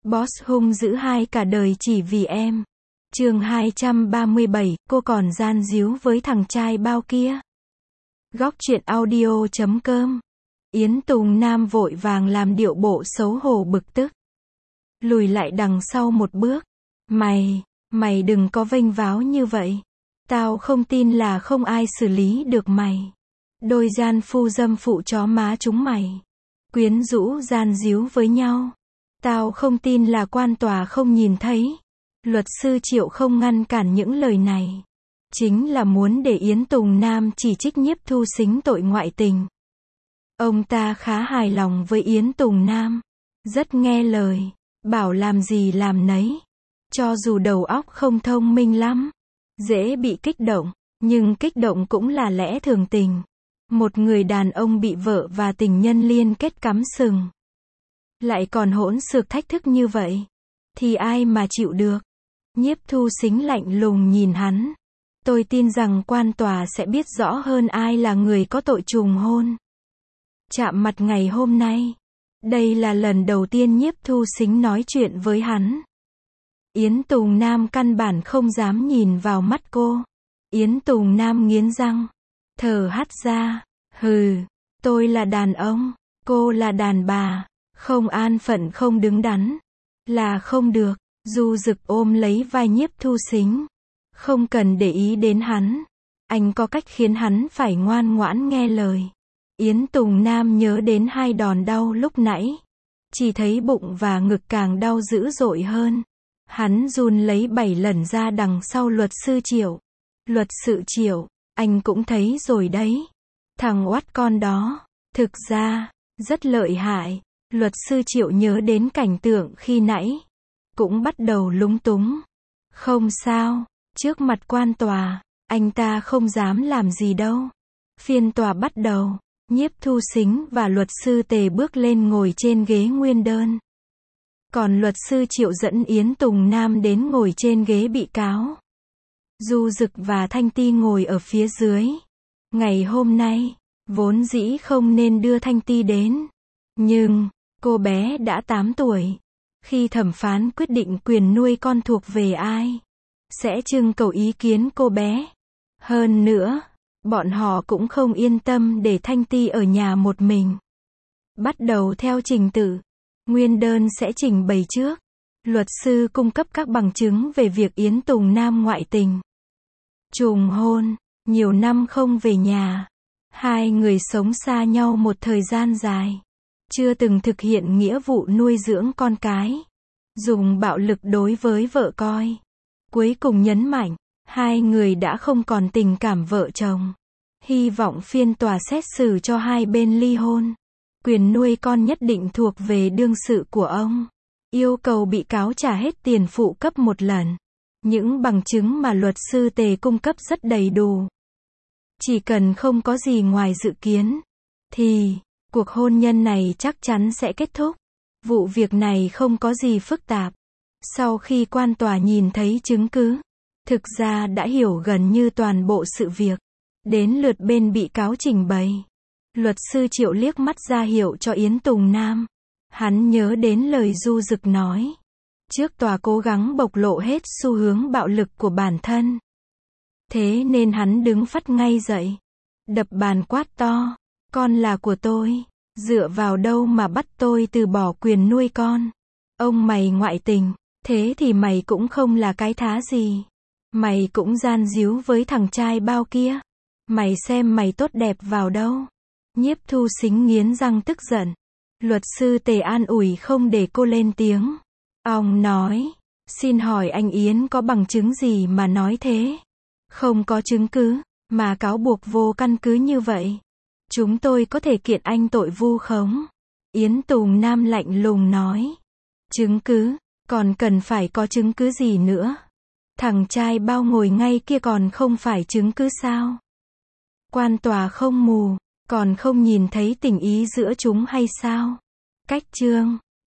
Boss hung dữ hai cả đời chỉ vì em. Chương 237, cô còn gian díu với thằng trai bao kia. Góc truyện audio.com. Yến Tùng Nam vội vàng làm điệu bộ xấu hổ bực tức. Lùi lại đằng sau một bước. Mày đừng có vênh váo như vậy. Tao không tin là không ai xử lý được mày. Đôi gian phu dâm phụ chó má chúng mày quyến rũ gian díu với nhau. Tao không tin là quan tòa không nhìn thấy. Luật sư Triệu không ngăn cản những lời này. Chính là muốn để Yến Tùng Nam chỉ trích Nhiếp Thu Sính tội ngoại tình. Ông ta khá hài lòng với Yến Tùng Nam. Rất nghe lời. Bảo làm gì làm nấy. Cho dù đầu óc không thông minh lắm. Dễ bị kích động. Nhưng kích động cũng là lẽ thường tình. Một người đàn ông bị vợ và tình nhân liên kết cắm sừng. Lại còn hỗn xược thách thức như vậy. Thì ai mà chịu được. Nhiếp Thu Sính lạnh lùng nhìn hắn. Tôi tin rằng quan tòa sẽ biết rõ hơn ai là người có tội trùng hôn. Chạm mặt ngày hôm nay. Đây là lần đầu tiên Nhiếp Thu Sính nói chuyện với hắn. Yến Tùng Nam căn bản không dám nhìn vào mắt cô. Yến Tùng Nam nghiến răng. Thở hắt ra. Hừ, tôi là đàn ông, cô là đàn bà. Không an phận không đứng đắn. Là không được. Du Dực ôm lấy vai Nhiếp Thu Sính. Không cần để ý đến hắn. Anh có cách khiến hắn phải ngoan ngoãn nghe lời. Yến Tùng Nam nhớ đến hai đòn đau lúc nãy. Chỉ thấy bụng và ngực càng đau dữ dội hơn. Hắn run lấy 7 lần ra đằng sau luật sư Triệu. Luật sư Triệu, anh cũng thấy rồi đấy. Thằng oắt con đó, thực ra, rất lợi hại. Luật sư Triệu nhớ đến cảnh tượng khi nãy. Cũng bắt đầu lúng túng. Không sao, trước mặt quan tòa, anh ta không dám làm gì đâu. Phiên tòa bắt đầu. Nhiếp Thu Sính và luật sư Tề bước lên ngồi trên ghế nguyên đơn. Còn luật sư Triệu dẫn Yến Tùng Nam đến ngồi trên ghế bị cáo. Du Dực và Thanh Ti ngồi ở phía dưới. Ngày hôm nay, vốn dĩ không nên đưa Thanh Ti đến. Nhưng, cô bé đã 8 tuổi. Khi thẩm phán quyết định quyền nuôi con thuộc về ai, sẽ trưng cầu ý kiến cô bé. Hơn nữa, bọn họ cũng không yên tâm để Thanh Ti ở nhà một mình. Bắt đầu theo trình tự. Nguyên đơn sẽ trình bày trước. Luật sư cung cấp các bằng chứng về việc Yến Tùng Nam ngoại tình. Trùng hôn, nhiều năm không về nhà. Hai người sống xa nhau một thời gian dài. Chưa từng thực hiện nghĩa vụ nuôi dưỡng con cái. Dùng bạo lực đối với vợ con. Cuối cùng nhấn mạnh, hai người đã không còn tình cảm vợ chồng. Hy vọng phiên tòa xét xử cho hai bên ly hôn. Quyền nuôi con nhất định thuộc về đương sự của ông. Yêu cầu bị cáo trả hết tiền phụ cấp một lần. Những bằng chứng mà luật sư Tề cung cấp rất đầy đủ. Chỉ cần không có gì ngoài dự kiến, thì cuộc hôn nhân này chắc chắn sẽ kết thúc. Vụ việc này không có gì phức tạp. Sau khi quan tòa nhìn thấy chứng cứ, thực ra đã hiểu gần như toàn bộ sự việc. Đến lượt bên bị cáo trình bày. Luật sư Triệu liếc mắt ra hiệu cho Yến Tùng Nam. Hắn nhớ đến lời Du Dực nói. Trước tòa cố gắng bộc lộ hết xu hướng bạo lực của bản thân. Thế nên hắn đứng phắt ngay dậy. Đập bàn quát to. Con là của tôi. Dựa vào đâu mà bắt tôi từ bỏ quyền nuôi con? Ông mày ngoại tình. Thế thì mày cũng không là cái thá gì. Mày cũng gian díu với thằng trai bao kia. Mày xem mày tốt đẹp vào đâu. Nhiếp Thu Sính nghiến răng tức giận. Luật sư Tề an ủi không để cô lên tiếng. Ông nói, xin hỏi anh Yến có bằng chứng gì mà nói thế? Không có chứng cứ, mà cáo buộc vô căn cứ như vậy. Chúng tôi có thể kiện anh tội vu khống. Yến Tùng Nam lạnh lùng nói. Chứng cứ, còn cần phải có chứng cứ gì nữa? Thằng trai bao ngồi ngay kia còn không phải chứng cứ sao? Quan tòa không mù, còn không nhìn thấy tình ý giữa chúng hay sao? Cách chương